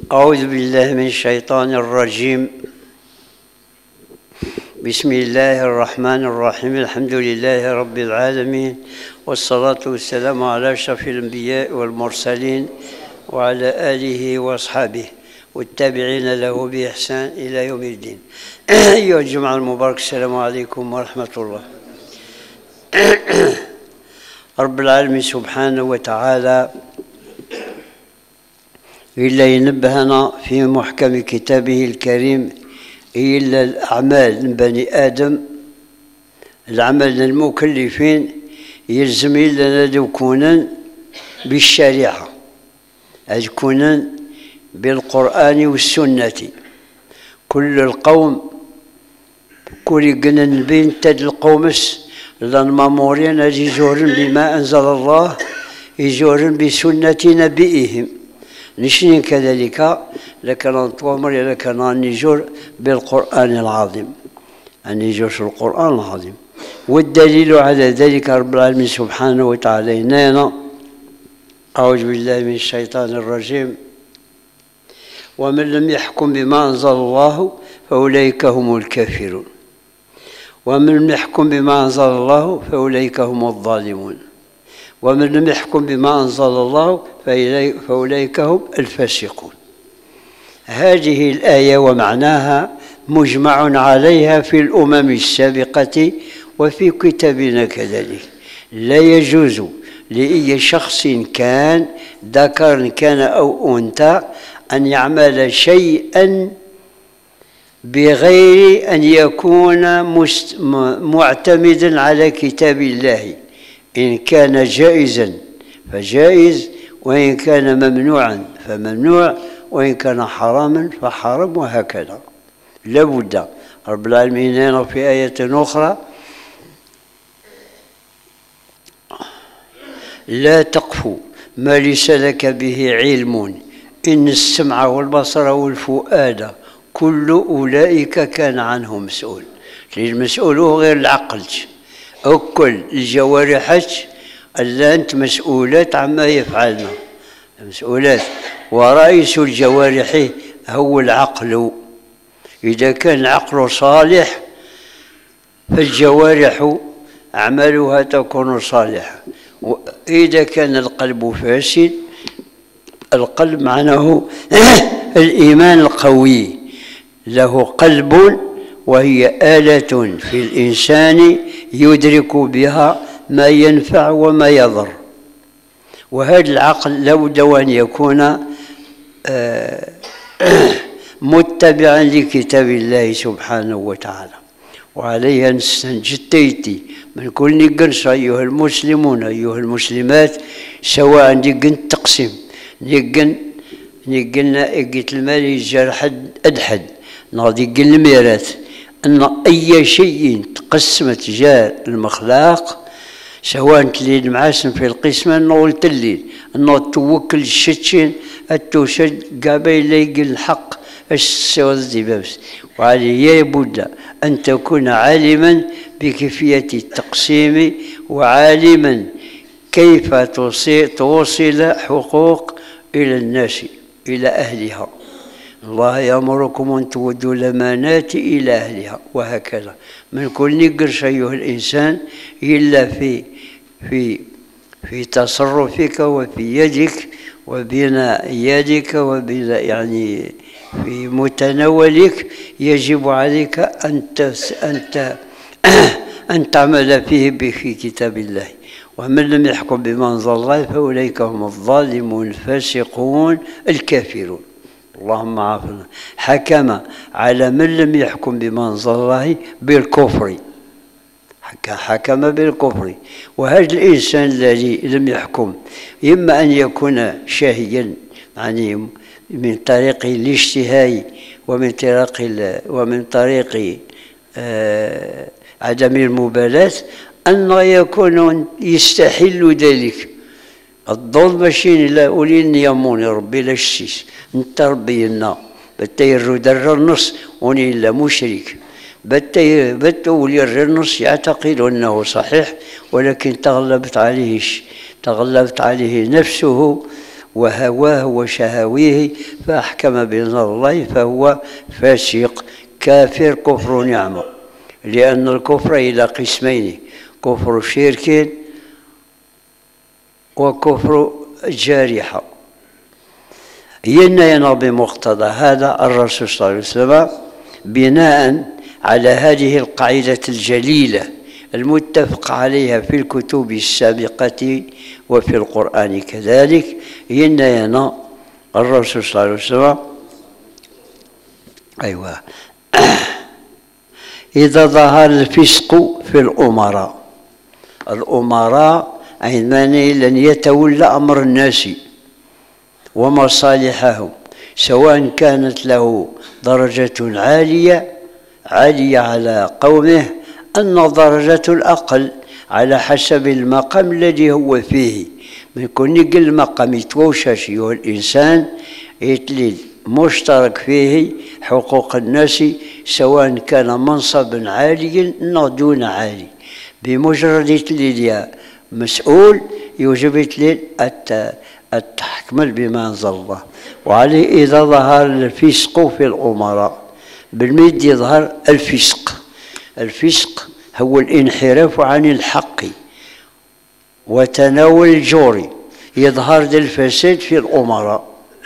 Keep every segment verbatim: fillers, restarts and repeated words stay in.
أعوذ بالله من الشيطان الرجيم. بسم الله الرحمن الرحيم. الحمد لله رب العالمين، والصلاة والسلام على أشرف الأنبياء والمرسلين وعلى آله وأصحابه والتابعين له بإحسان إلى يوم الدين. أيها الجمعة المبارك، السلام عليكم ورحمة الله. رب العالمين سبحانه وتعالى إلا ينبهنا في محكم كتابه الكريم إلا الأعمال من بني آدم، العمل المكلفين يلزم لنا يكونا بالشريعة، يكونا بالقرآن والسنة. كل القوم كل قلنا نبين تد القومس لأن مامورين يجورن بما أنزل الله، يجورن بسنة نبيهم. نشني كذلك لكن نتوامر لكن نجور بالقرآن العظيم، أن نجور في القرآن العظيم. والدليل على ذلك رب العالمين سبحانه وتعالى إننا أعوذ بالله من الشيطان الرجيم: ومن لم يحكم بما أنزل الله فأولئك هم الكافرون، ومن لم يحكم بما أنزل الله فأولئك هم الظالمون، ومن لم يحكم بما أنزل الله فأولئك هم الفاسقون. هذه الآية ومعناها مجمع عليها في الأمم السابقة وفي كتابنا كذلك. لا يجوز لأي شخص كان ذكر كان أو أنثى أن يعمل شيئا بغير أن يكون معتمدا على كتاب الله. إن كان جائزا فجائز، وإن كان ممنوعا فممنوع، وإن كان حراما فحرام، وهكذا. لابد رب العالمين هنا في آية أخرى: لا تقف ما ليس لك به علم إن السمع والبصر والفؤاد كل أولئك كان عنه مسؤول. المسؤول هو غير العقل، أكل الجوارح ألا أنت مسؤولات عما يفعلنا، مسؤولات، ورئيس الجوارح هو العقل. إذا كان العقل صالح فالجوارح أعمالها تكون صالحة، وإذا كان القلب فاسد، القلب معناه الإيمان القوي، له قلب وهي آلة في الإنسان يدرك بها ما ينفع وما يضر. وهذا العقل لابد أن يكون متبعا لكتاب الله سبحانه وتعالى. وعليها نستنجد تيتي من كل نقنص أيها المسلمون أيها المسلمات، سواء نقن تقسيم نقن نقن قلت المال يجار حد أدحد ناضي قل الميراث، أن أي شيء تقسمت جاء المخلاق، سواء تلين معاسم في القسمة نقول تلين أنه توكل الشتشين التوشد قابل ليقل الحق السواد الزبابس. وعليه يبد أن تكون عالما بكيفية التقسيم، وعالما كيف توصل حقوق إلى الناس إلى أهلها. الله يأمركم أن تودوا الأمانات إلى أهلها، وهكذا. من كل نقرش أيها الإنسان إلا في في في تصرفك وفي يدك وبين يدك وبين يعني في متناولك، يجب عليك أن أن أن تعمل فيه في كتاب الله. ومن لم يحكم بما أنزل الله فأولئك هم الظالمون الفاسقون الكافرون. اللهم عافنا. حكم على من لم يحكم بما أنزل الله بالكفر، حكم بالكفر. وهذا الإنسان الذي لم يحكم إما أن يكون شاهيا يعني من طريق الاشتهاء، ومن طريق ومن طريق آه عدم المبالاة، أن يكون يستحل ذلك. الظلم ماشي لا أولين يموني ربي لا الشيش انت ربي لنا بتير در النص وني لا مشرك بتي بتولي النص يعتقد أنه صحيح، ولكن تغلبت عليه تغلبت عليه نفسه وهواه وشهويه فأحكم بنظر الله فهو فاسق كافر كفر نعمة، لأن الكفر إلى قسمين: كفر شرك وكفر جارحة. ينين بمقتضى هذا الرسول صلى الله عليه وسلم بناء على هذه القاعدة الجليلة المتفق عليها في الكتب السابقة وفي القرآن كذلك. ينين الرسول صلى الله عليه وسلم أيوة إذا ظهر الفسق في الأمراء، الأمراء عندما لن يتولى أمر الناس ومصالحهم، سواء كانت له درجة عالية عالية على قومه أن درجة الأقل على حسب المقام الذي هو فيه. من كون يقل المقام يتوشش أيها الإنسان يتلي مشترك فيه حقوق الناس، سواء كان منصب عالي أو دون عالي. بمجرد يتلي مسؤول يوجب يتلي التحكم بما أنزل الله. وعليه إذا ظهر الفسق في الأمراء، بالمد يظهر الفسق. الفسق هو الانحراف عن الحق وتناول الجور، يظهر ذا الفساد في الأمراء.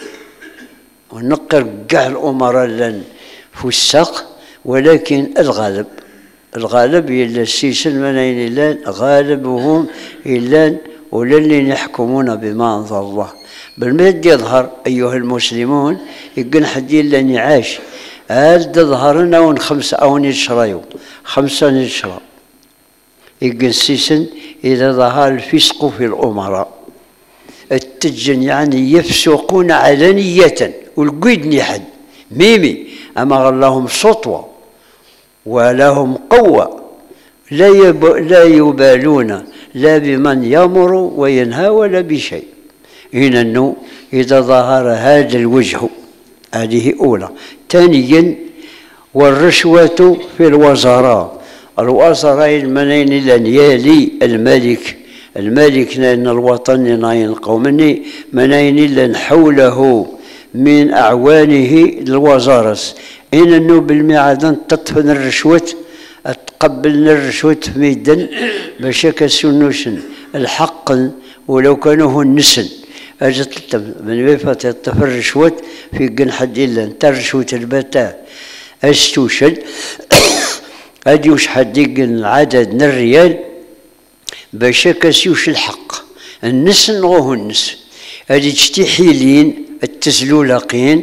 ونقر كاع الأمراء لن فسق، ولكن الغالب الغالب إلا السيسن منين لان غالبهم إلا ولن يحكمون بما أنزل الله. بالمد يظهر أيها المسلمون يقن حد إلا نعاش هل تظهرنا ون خمسة أو نشريو خمسة نشرى يقن السيسن إذا ظهر الفسق في الأمراء. التجن يعني يفسقون علانية والقيد حد ميمي، أما لهم سطوة ولهم قوة، لا, يب... لا يبالون لا بمن يأمر وينهى ولا بشيء. إنه إذا ظهر هذا الوجه، هذه أولى. ثانيا والرشوة في الوزراء، الوزراء المنين لن يلي الملك الملك لأن الوطن ناين قومني منين لن حوله من أعوانه الوزارة. إنه بالمعادن تطفن الرشوة تقبلنا الرشوة في ميدان باش كسنوشن الحق ولو كانوا النسن أجت من ويفا تطفن الرشوة في قن حد إلا انت الرشوة البتاء أستوشد أديوش حد يقن عدد من الريال باش كسيوش الحق النسن وهو النسن. هذه تشتحيلين التزلولقين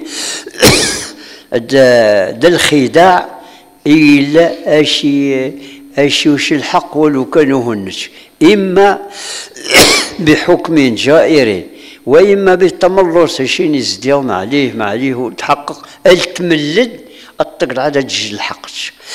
دا الخداع إلا أشي أشيوش الحق ولو كانوا هنش، إما بحكم جائر وإما بالتملص شين يزديهم عليه ما عليه تحقق التملد الطقل على جج الحق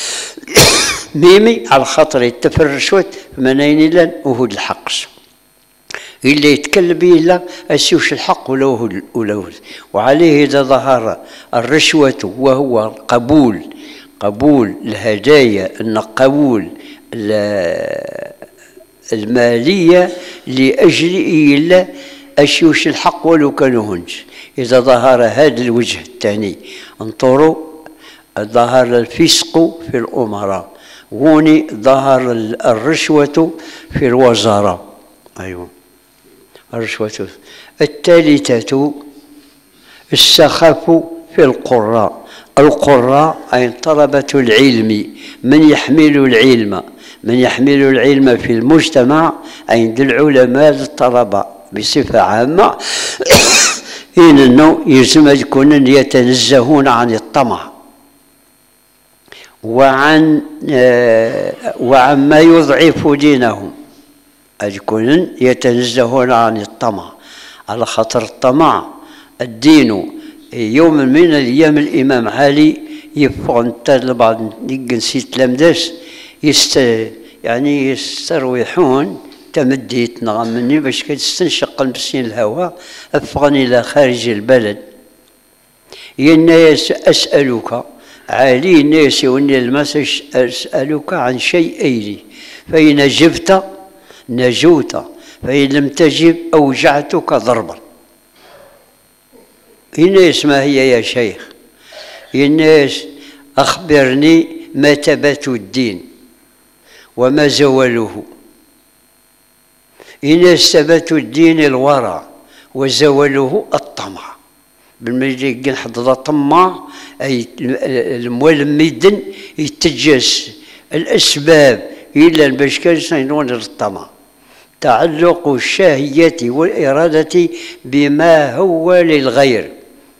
ميمي على خاطر يتفرشوت منين لن وهو الحق اللي يتكلم به لا أسيوش الحق ولا هو ولا هو. وعليه إذا ظهر الرشوة وهو قبول قبول الهدايا أن قبول المالية لأجل إلا أسيوش الحق ولو كانوا هنش. إذا ظهر هذا الوجه الثاني انظروا ظهر الفسق في الأمراء، هوني ظهر الرشوة في الوزراء. أيوه الرشوة. الثالثة السخف في القراء، القراء أي طلبة العلم، من يحمل العلم من يحمل العلم في المجتمع عند العلماء الطلبة بصفة عامة. إنه يلزم يكون يتنزهون عن الطمع وعن وعما يضعف دينهم، يكون يتنزهون عن الطمع، على خاطر الطمع الدين. يوم من الأيام الإمام علي يفقن انت لبعض نسيت لمداس يست يعني يستروحون تمديت نغم مني باش كتستنشق نفسي الهواء افغن الى خارج البلد. يا الناس اسالك علي الناس وني المس اسالك عن شيئين فإن أجبت نجوت فإن لم تجب أوجعتك ضربا. إناس ما هي يا شيخ؟ إناس أخبرني ما تبات الدين وما زواله. إناس تبات الدين الورع وزواله الطمع. بالمجي نحضر طمع أي الموال ميدن يتجس الأسباب إلا باش كان ينون الطمع. تعلق الشهية والإرادة بما هو للغير.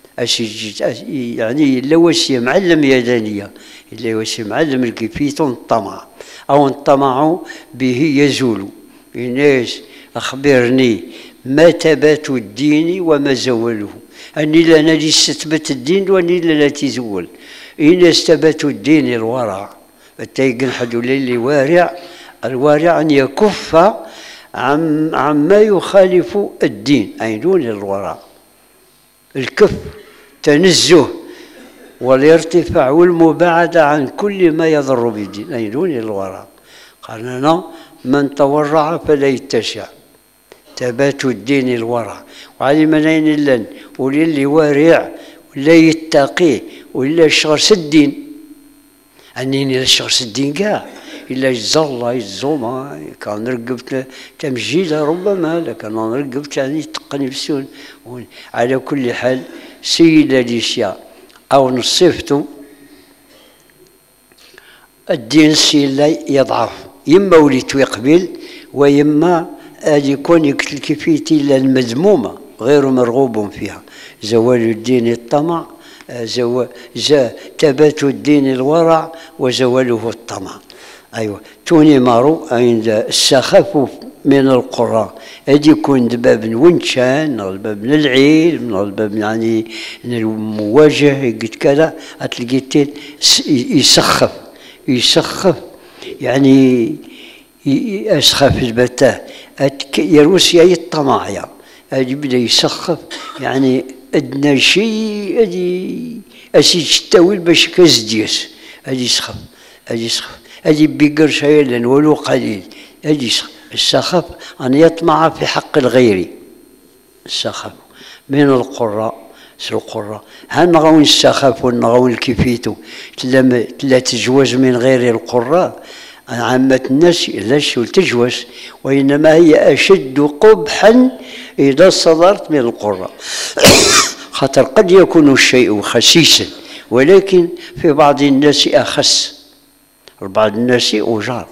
يعني إلا وسي معلم يدانية، إلا وسي معلم الكيفيت الطمع أو الطمع به يزول. الناس أخبرني ما تبات الدين وما زوله. أني لا نجي ستبت الدين وأني لا تزول. إن تبات الدين الورع التيقن حدو للي وارع. الوارع أن يكف عم عما يخالف الدين، أي دون الورع. الكف تنزه والارتفاع والمباعدة عن كل ما يضر بالدين، أي دون الورع. قال لنا من تورع فلا يتشع. تبات الدين الورع. وعلم لين لن وللي وارع ولا يتقي ولا شغرس الدين. أنني شغرس الدين كاع إلا يزال يزوما كان رقبت تمجيدة ربما، لكن أنا رقبت يعني تقني بسون. على كل حال سيدة الأشياء أو نصفته الدين سيلا يضعف، يما وليت يقبل ويما هذه يكون كيفيتي المذمومة غير مرغوب فيها. زوال الدين الطمع، زو... زا تبات الدين الورع وزواله الطمع. أيوة توني مارو عند السخف من القراء. هذه يكون باب ونشان، الباب من العلم، من الباب يعني المواجهة قلت كذا، تلقيتين يسخف يسخف يعني يسخف البتاه يروسيا الطماعية. هذه بدا يسخف يعني أدنى شيء هذه أسي تستوي باش كازديس. هذه يسخف هذه يسخف هذه بيقر شيئا ولو قليل. هذه يسخف. السخف أن يطمع في حق الغير. السخف من القراء القراء هنغون السخف ونغون الكفيتو تلا تجوز من غير القراء. عامة الناس لاش تجوز، وإنما هي أشد قبحا إذا صدرت من القراء. خاطر قد يكون الشيء خسيسا ولكن في بعض الناس أخس، بعض الناس أجار.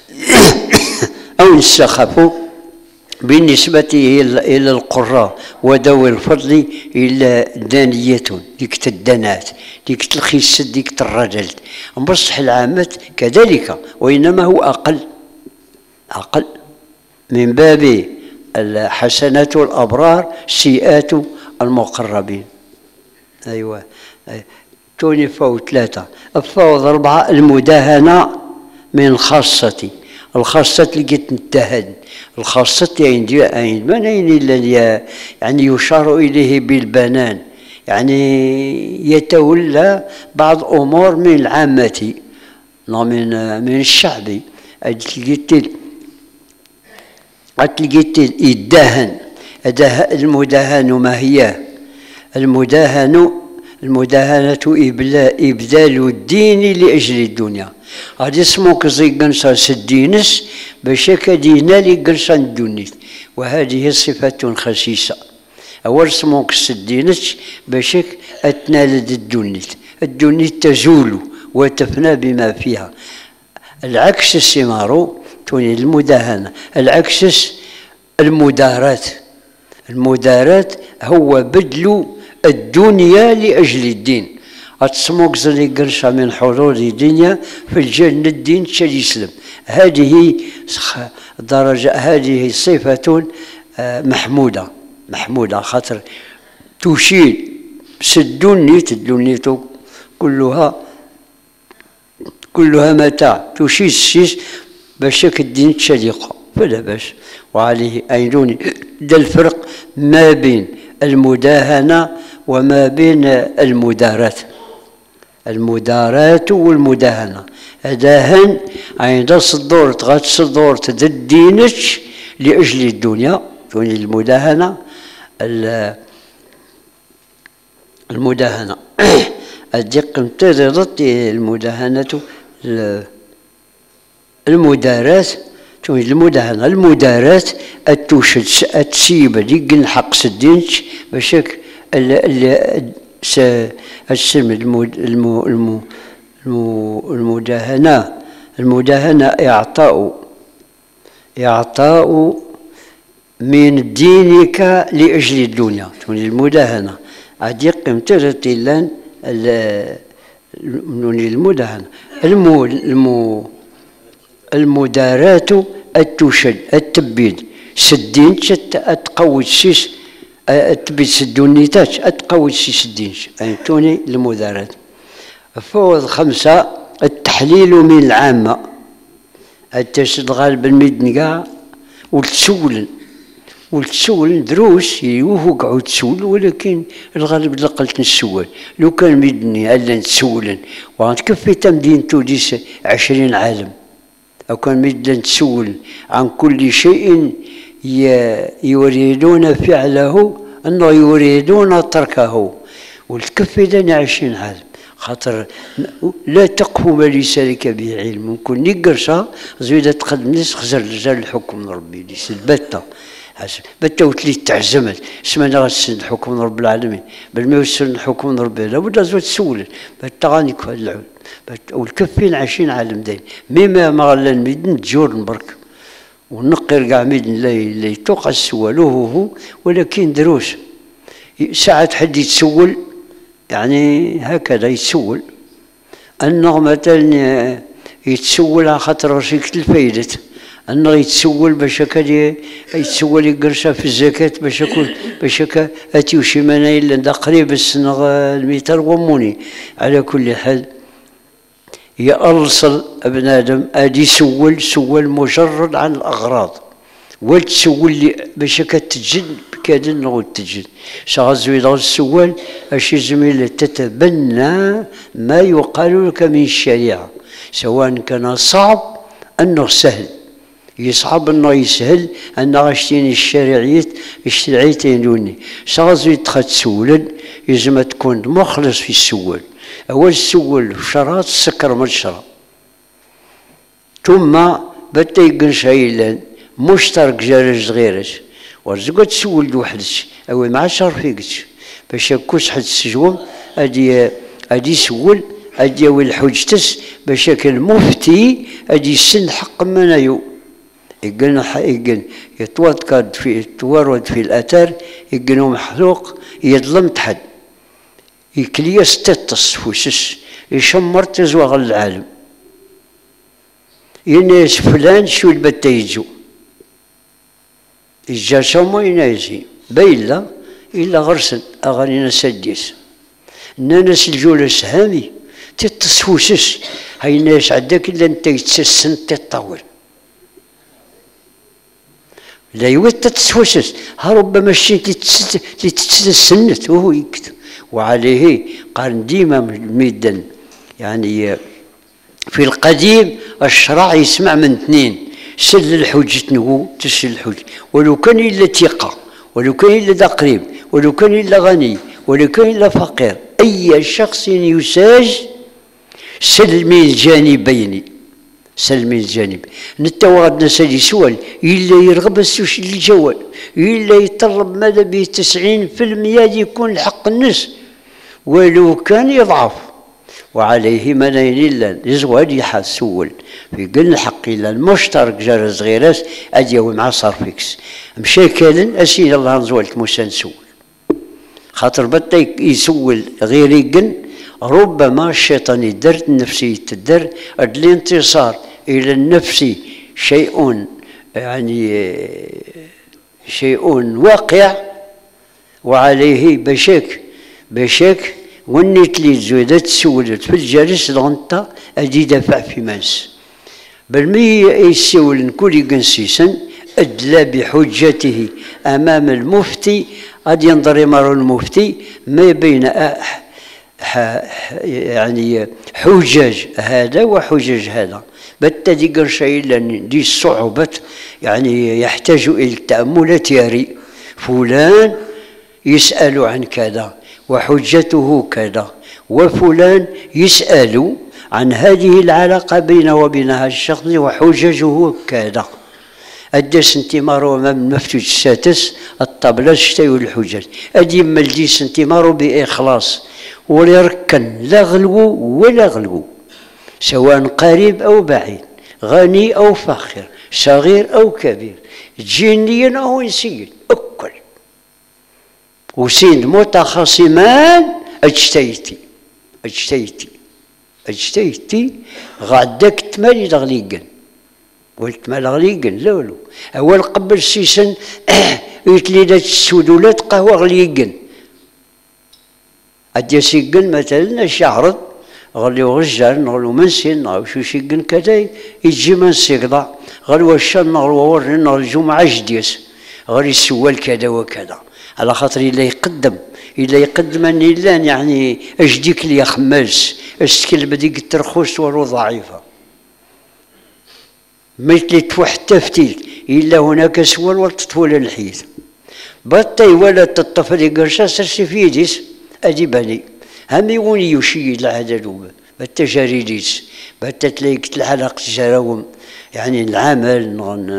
أو السخف بالنسبة إلى القراء وذوي الفضل إلا دانية، ديك الدنات ديك الخس ديك الرجل. بصح العامة كذلك، وإنما هو أقل أقل من باب الحسنات الأبرار سيئات المقربين. أيوة توني فوت ثلاثة فوت أربعة. المداهنة من خاصتي. الخاصة لقيت نتهن الخاصة عندي عند من يعني يشار إليه بالبنان، يعني يتولى بعض أمور من العامة من من الشعب. لقيت لقيت يدهن. المداهن ما هي؟ المداهن المداهنة إبدال الدين لأجل الدنيا. غادي اسموك زي قنصة سدينس باش كدينا لي قنصة الدنيت، وهذه صفة خسيسة. أول اسموك سدينس باش أتنال الدنيت. الدنيت تزول وتفنى بما فيها. العكس السمارو توني المداهنة. العكس المدارات. المدارات هو بدل الدنيا لأجل الدين. أتسموك زي قرشة من حضور الدنيا في الجنة الدين تسلم. هذه درجة، هذه صفة محمودة محمودة خاطر تشير سدنيت الدنيت كلها كلها متاع تشير السيس باش الدين تشليقة فلا باش. وعليه أيضا ده الفرق ما بين المداهنة وما بين المدارات. المدارات والمداهنة أداهن عند صدور تغات صدور تدينك لأجل الدنيا. توني المداهنة المداهنة الدق امتدت المداهنة المداراة المداهنة المداراة التوشد التسيب ديك الحق سدينش باشاك السم المداهنة المداهنة إعطاء إعطاء من دينك لأجل الدنيا المداهنة أديق امتدت لان المداهنة المو المو المداراة التوشد التبيد سدين تقوي السيس التبيد سدونيتات اتقوي السيس الدينش فهمتوني المداراة. فوض خمسة التحليل من العامة التسد غالب الميدن كاع وتسولن وتسولن دروس يوهو قعود تسول ولكن الغالب لقلت نسول لو كان ميدني الا نتسولن وغنتكفي تمدين توديس عشرين عالم أو كان مدة تسول عن كل شيء يريدون فعله أنه يريدون تركه والكفي دني عشرين عالم خاطر لا تقف ما ليس لك به علم ممكن نقرصها زويدة تقدم ناس خزر رجال الحكم من ربي ليس البتة بتة وتلي تعزمت اسمنا غتسن الحكم من رب العالمين بل ما يسن الحكم من ربي لابد زوج تسول بتة غاني كفا العود والكفين عايشين عالم دين مما ما غلا الميدن تجور برك ونقر كاع ميدن اللي توقع السوالو هو ولكن دروس ساعات حد يتسول يعني هكذا يتسول انه مثلا يتسول على خاطر رشيك الفايدة انه يتسول باش هكا يتسول يقرشها في الزكاة باش يكون باش هكا اتيو شي منايل دا قريب السنغ الميتر وموني. على كل حال يأرسل ابن آدم أدي سول سول مجرد عن الأغراض وتسول لي باش كتجد بكاد نغود تجد شغزوي دغ السوال أشي زميل تتبنى ما يقال لك من الشريعة سواء كان صعب أنه سهل يصعب أنه يسهل أنه غشتيني الشريعيات الشريعيتين دوني شغزوي تخد سولا يزم تكون مخلص في السوال أول سول شرات سكر من الشراب ثم بدا يقن شايلان مشترك جارج صغيرش ورزقو تسول وحدش أو مع شهر فيكش باش يكوش حد السجوم أدي أدي سول أدي ويل حجتس باش كان المفتي أدي سن حق منايو يقن يقن يتواد في يتورد في الأثر يقنو محروق يظلم تحد يكلي ستة فوسس يشمر تزوغ العالم يناس فلان شو البتا يجو يجا شمو ينايزي بايلا إلا غرسن أغانينا سديس ناس الجولة سهامي تتصفوسس هاي ناس عداك إلا انت يتسسن تطول لا يوت تتصفوسس ها ربما الشيء تتسنت وهو يكتب. وعليه قال ديما الميدان يعني في القديم الشرع يسمع من اثنين سل الحجة نقول تسل الحجة ولو كان إلا ثقة ولو كان إلا ذا قريب ولو كان إلا غني ولو كان إلا فقير أي شخص يساج سل من الجانبين سل من الجانب نتوغد نسالي سؤال إلا يرغب السوش الجوال إلا يطلب ماذا به تسعين في المية يكون الحق الناس ولو كان يضعف. وعليه منين إلا يزواد يحسول في قل الحق إلا المشترك جار صغيرات أديو مع صرفكس مشاكلا أسين الله نزولت موسى نسول خاطر بدا يسول غير يقن ربما الشيطان يدر النفسية تدر الانتصار إلى النفس شيء يعني شيء واقع. وعليه بشك بشك ونيت لي زويدات سولت في الجالس لغنطة أدي دافع في ماس بل مي يسول كل قنسيسا أدلى بحجته أمام المفتي قد ينظر مر المفتي ما بين يعني حجج هذا وحجج هذا بالتالي قرش إلا دي الصعوبة يعني يحتاج إلى التأملات ياري فلان يسأل عن كذا وحجته كذا، وفلان يسأل عن هذه العلاقة بينه وبين هذا الشخص وحججه كذا. أدس انتمارو أمام المفتش السادس الطبلة شتايو الحجج، أدي ملجيس انتمارو بإخلاص ولا يركن لا غلو ولا غلو، سواء قريب أو بعيد، غني أو فقير، صغير أو كبير، جنيا أو إنسيا، أكل وسين متخاصمان اجتيتي اجتيتي اجتيتي غادك تمالي دغليقن، قلت ما لغليقن لا والو، أول قبل سيسن يتليدات السودولات قهوة غليقن، أدي سيقن مثلا شعرض غلو غجال نغلو منسين نغلو شو سيقن كذا يجي من سيقضى غلو الشن نغلو ورن نغلو الجمعة جديس غلو السوال كذا وكذا، على خاطر إلا يقدم إلا يقدم أن إلا يعني أجديك لي خماس أشتكل بديك الترخوص ولو ضعيفة مثل توحتفتيل إلا هناك سوال والتطول الحيث بطي ولا تطفل قرشا سرسي في يديس أدي بني هم يغوني يشي العدد بالتجاريديس بتتلاقي الحلقة جراوم يعني العمل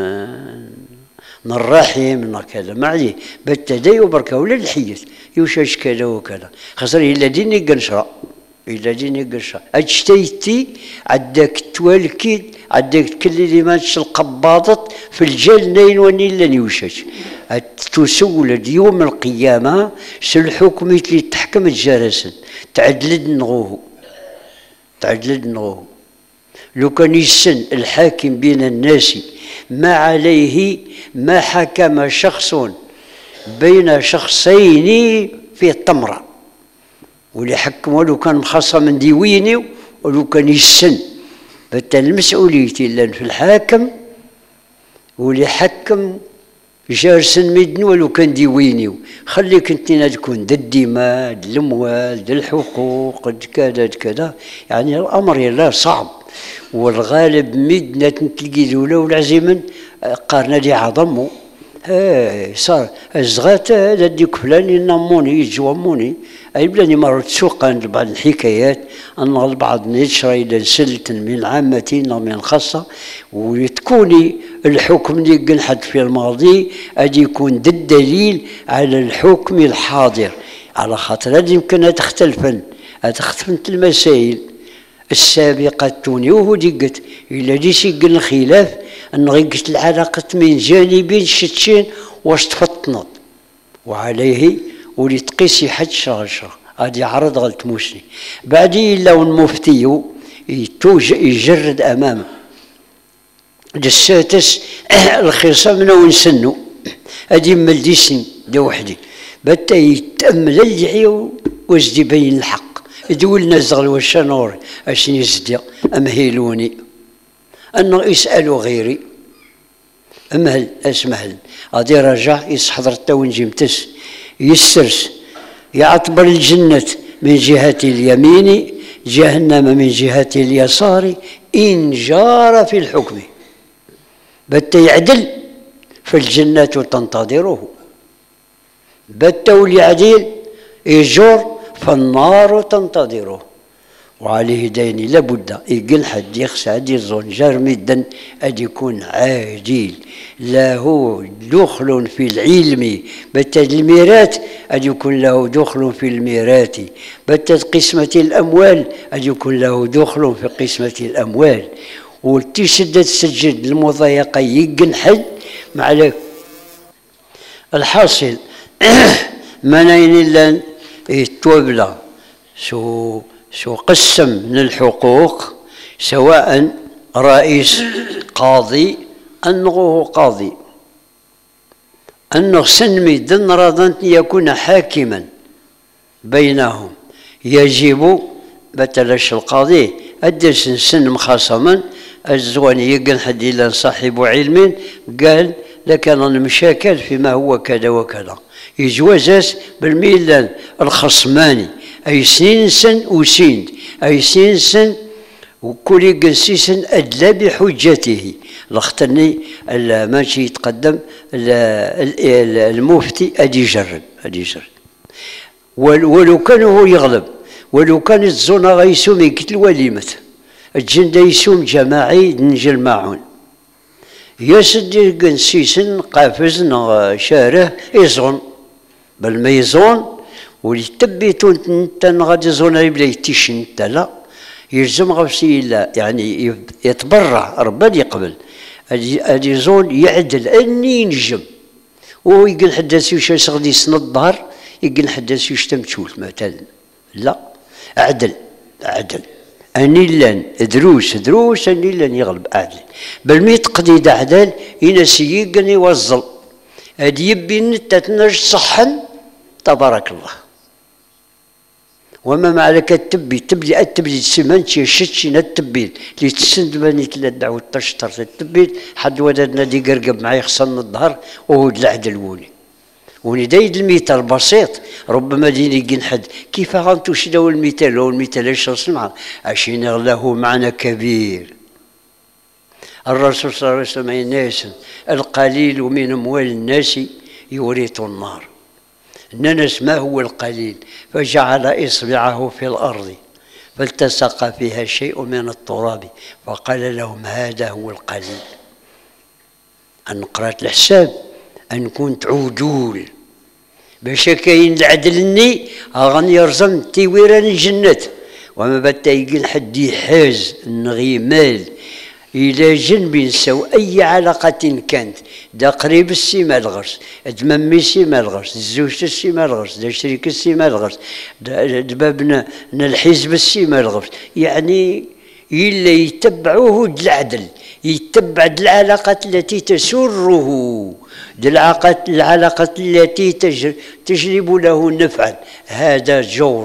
نرحم كذا ما عليه بالتدي وبركة ولا الحيث يوشاش كذا وكذا خاصة إلا ديني قنشرة إلا ديني قنشرة أجتيتي عداك توالكيد عداك كل اللي ماتش القباضط في الجال نين ونين لن يوشاش تسولد يوم القيامة سالحكم اللي تحكم الجرسن تعدلد نغوه تعدلد نغوه لو كان يسن الحاكم بين الناس ما عليه ما حكم شخص بين شخصين في التمرة واللي حكم ولو كان مخصم من ديويني ولو كان يسن فالمسؤولية لأن في الحاكم واللي حكم جارسن ميدن ولو كان ديويني خليك انت تكون ذا الدماء ذا الاموال ذا الحقوق كذا كذا يعني الامر لا صعب والغالب ميدنا تلقي ذولا والعزيمن قارنا لي عظمو ها صار الزغات هذا ديك فلان ينموني يجوموني اي بلاني مرات تسوق عند بعض الحكايات ان البعض يشرى الى سلة من عامة او من خاصة وتكوني الحكم اللي قنحت في الماضي ادي يكون ضد الدليل على الحكم الحاضر على خاطر هذه يمكن تختلفن تختلفن المسائل السابقة توني وهو دقت إلا دي سيقن الخلاف أن غيقت العلاقة من جانبين شتشين واش تفطنط وعليه ولي تقيسي حد شهر شهر هادي عرض غلط موسني بعدين إلا المفتي يجرد أمامه السادس الخصام منو نسنو هادي ملديسن دا وحدي بتا يتأمل اللي وزدي بين الحق يدول نزغل والشنور اشني يزدي امهلوني انه يسالوا غيري امهل اسمهل غادي رجع يسحضر التاون جيمتس يسرس يعتبر الجنة من جهة اليمين جهنم من جهة اليسار إن جار في الحكم بت يعدل فالجنة تنتظره بت وليعدل يجور فالنار تنتظره وعليه دين لابد يقل حد يخشى هذه الزنجر مدا أن يكون عاجل له دخل في العلم بتد الميراث أن يكون له دخل في الميراث بتد قسمة الأموال أن يكون له دخل في قسمة الأموال وتشدد السجد المضايقة يقل حد مع الحاصل منين إلا يتوبلا سو سو قسم من الحقوق سواء رئيس قاضي أنه قاضي أنه سنمي دن رضا يكون حاكما بينهم يجب بتلش القاضي أدرس سن مخاصما الزواني يقل حد إلى صاحب علم قال لكان المشاكل فيما هو كذا وكذا يجوزاس بالميلان الخصماني أي سنين سن وسين أي سنين سن وكل قنسيسن أدلى بحجته لاختني ماشي يتقدم المفتي أدي يجرب أدي يجرب ولو كان هو يغلب، ولو كان الزونا غيسوم يقتل وليمة الجند يسوم جماعي نجل معون يا سدي قنسيسن قافز شاره يزون بل ما يزون ولي تبيتون انت غادي زون يبدا يتيشن انت لا يلزم غوسي لا يعني يتبرع ربنا يقبل هادي زون يعدل اني ينجم ويقول حداثي وش يسغدي يسند الظهر يقول حداثي وش تمتشول مثلا لا عدل عدل اني لان دروس دروس اني لان يغلب عدل بل مي تقضي عدل ينسي يقني يوزل هادي يبي نتاتنج صحن تبارك الله وما معلك التبي تبلي التبلي السمان شي شتشي التبيل اللي تسند بني تلا دعوة تشطر التبيل حد ودنا دي قرقب معي خصنا الظهر وهو العدل ولي وني دايد المثال بسيط ربما ديني قنحد كيف غنتو شداو المثال هو المثال ايش نسمع عشان له معنى كبير. الرسول صلى الله عليه وسلم الناس القليل من اموال الناس يورث النار. الناس ما هو القليل؟ فجعل اصبعه في الارض فالتصق فيها شيء من التراب فقال لهم هذا هو القليل. أن قرأت الحساب أن كنت عدول باش كاين العدلني غني يرزم تيويران الجنة وما بات يقول حد يحاز النغيمال إلى جنب سو أي علاقة كانت دا قريب السيما الغرس دممي السيما الغرس الزوجة السيما الغرس دا شريك السيما الغرس دبابنا الحزب السيما الغرس يعني إلا يتبعوه العدل يتبع العلاقات التي تسره العلاقات العلاقات التي تجلب له نفعا هذا جور.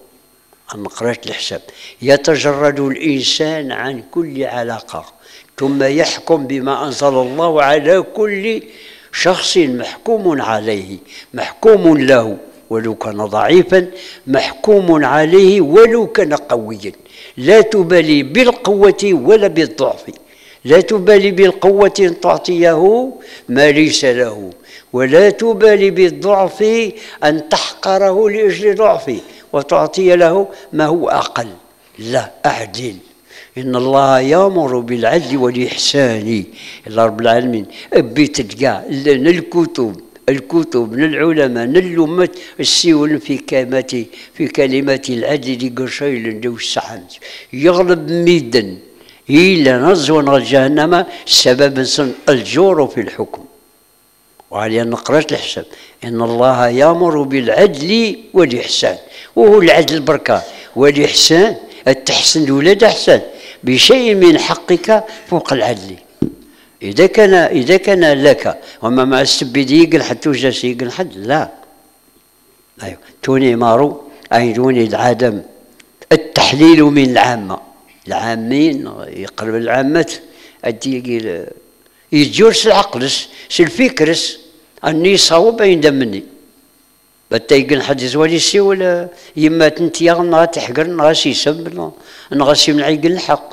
أنا قرأت الحساب يتجرد الإنسان عن كل علاقة ثم يحكم بما أنزل الله على كل شخص محكوم عليه محكوم له ولو كان ضعيفا محكوم عليه ولو كان قويا لا تبالي بالقوة ولا بالضعف لا تبالي بالقوة تعطيه ما ليس له ولا تبالي بالضعف أن تحقره لأجل ضعفه وتعطي له ما هو أقل. لا أعدل إن الله يأمر بالعدل والإحسان إلا رب العالمين أبيت تلقى لنا الكتب الكتب من العلماء من الأمة السيول في كلمات في كلمات العدل اللي قرشيل ندو السحن يغلب ميدا إلى نزون جهنم سبب الجور في الحكم. وعلي أن قرأت الحساب إن الله يأمر بالعدل والإحسان وهو العدل بركة والإحسان التحسن الولاد أحسن بشيء من حقك فوق العدل إذا كان إذا كان لك وما مع السبيدي يقل حتى وجاسي يقل حد لا أيوه توني مارو أيدوني العدم التحليل من العامة العامين يقرب العامة أدي يقول يجورس العقلس الفكرس أني صوب يندمني بتا يقول حد زوالي سي ولا يما تنتيا نغا تحقر نغا سيسم نغا سيمنع يقول الحق.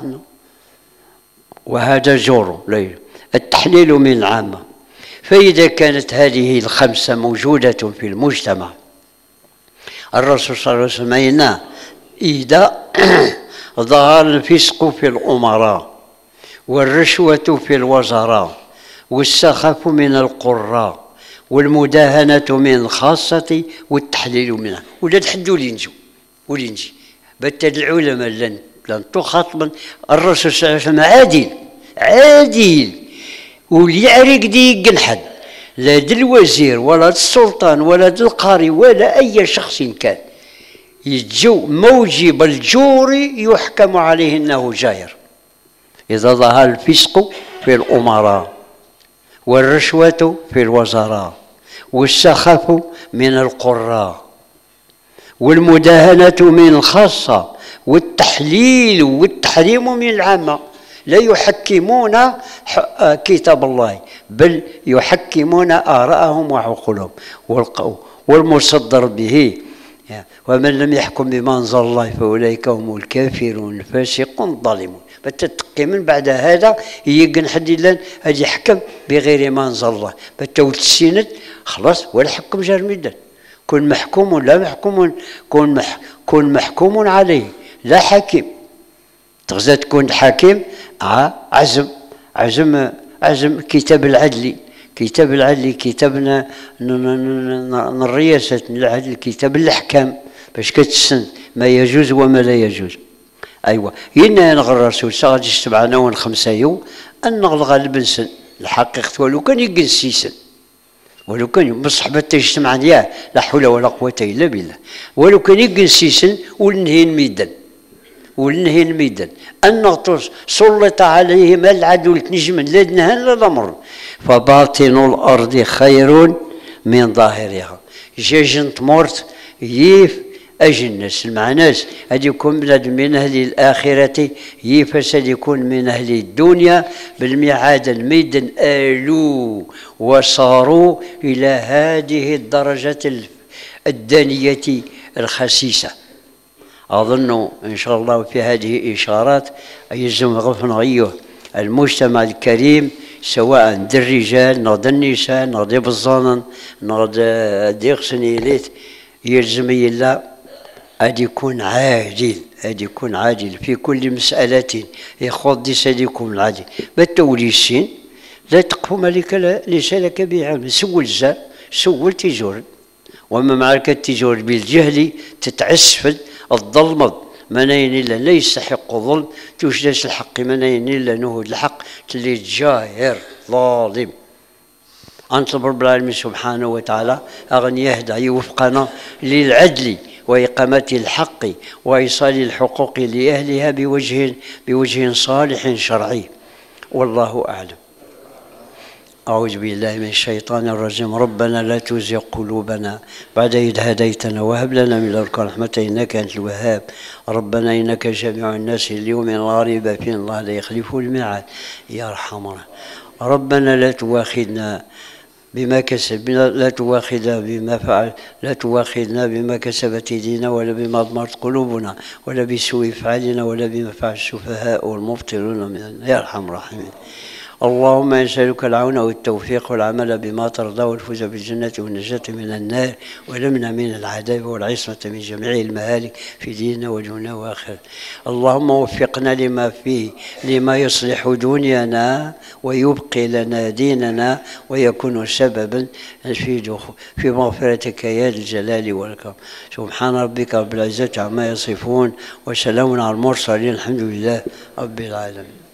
وهذا جور ليل التحليل من العامة. فإذا كانت هذه الخمسة موجودة في المجتمع الرسول صلى الله عليه وسلم إذا ظهر الفسق في الأمراء والرشوة في الوزراء والسخف من القراء والمداهنة من الخاصة والتحليل منها ولا تحدوا لينجو ولينجي بتد العلماء لن لن تخاطب الرسول صلى الله عليه وسلم عادل عادل وليعرق دي يقنحد لا د الوزير ولا د السلطان ولا د القاري ولا أي شخص كان يجو موجب الجور يحكم عليه أنه جائر إذا ظهر الفسق في الأمراء والرشوة في الوزراء والسخف من القراء والمداهنة من الخاصة والتحليل والتحريم من العامة لا يحكمون كتاب الله بل يحكمون آراءهم وعقولهم والمصدر به ومن لم يحكم بما أنزل الله فأولئك هم الكافرون الفاسقون الظالمون. بتتقي من بعد هذا يقن حد لان هذا يحكم بغير ما أنزل الله بتولد السند خلاص ولا حكم جار ميدان كن محكوم لا محكوم، كن مح كن محكوم عليه لا حكيم. تغزى تكون حكيم عزم عزم عزم كتاب العدل، كتاب العدل كتابنا الرياسة العدل، كتاب الأحكام باش كتسن ما يجوز وما لا يجوز. أيوة ينا نغ الرسول صلى الله عليه وسلم خمسة يوم أن الغالب نسن الحقيقة ولو كان يقنسيسن، ولو كان بالصحبة تجتمع ياه لا حول ولا قوة إلا بالله، ولو كان يقنسيسن ولنهي الميدان ولنهي الميدان أن نغطس سلط عليهم العدو تنجم لا نهان لا الأمر، فباطن الأرض خير من ظاهرها. جاجن تمورت ييف أجنس المعناس هذا يكون بلاد من أهل الآخرة يفسد يكون من أهل الدنيا بالميعاد الميدان آلوا وصاروا إلى هذه الدرجة الدانية الخسيسة. أظن إن شاء الله في هذه إشارات يلزم غفن غيه المجتمع الكريم سواء دي الرجال نغد النساء نغد بالظنن نغد دي غسنيليت يلزم يلا أن يكون عاجل، أن يكون عاجل في كل مسألة يخوض سيدكم العاجل. بالتوليسين لا تقف ملك ليس لك بعلم، سول زا سول تجور، وما معك التجور بالجهل تتعسفل الظلم منين إلا لا يستحق الظلم توجدش الحق منين إلا نهود الحق تلي جاهر ظالم. أنطلب رب العالمين سبحانه وتعالى أغن يهدى يوفقنا للعدل وإقامة الحق وإيصال الحقوق لأهلها بوجه بوجه صالح شرعي، والله أعلم. أعوذ بالله من الشيطان الرجيم. ربنا لا تزغ قلوبنا بعد إذ هديتنا وهب لنا من لدنك رحمة إنك أنت الوهاب. ربنا إنك جامع الناس ليوم لا ريب فيه الله لا يخلف الميعاد يا أرحم. ربنا لا تواخذنا بما كسب لا تواخذنا بما فعل لا تواخذنا بما كسبت يدينا ولا بما اضمرت قلوبنا ولا بسوء فعلنا ولا بما فعل السفهاء والمبطلون منا يا ارحم الراحمين. اللهم نسألك العون والتوفيق والعمل بما ترضى والفوز بالجنة والنجاة من النار والأمن من العذاب والعصمة من جميع المهالك في ديننا ودنيا وآخرة. اللهم وفقنا لما فيه لما يصلح دنيانا ويبقي لنا ديننا ويكون سببا في في مغفرتك يا ذا الجلال والإكرام. سبحان ربك رب العزة عما يصفون وسلام على المرسلين الحمد لله رب العالمين.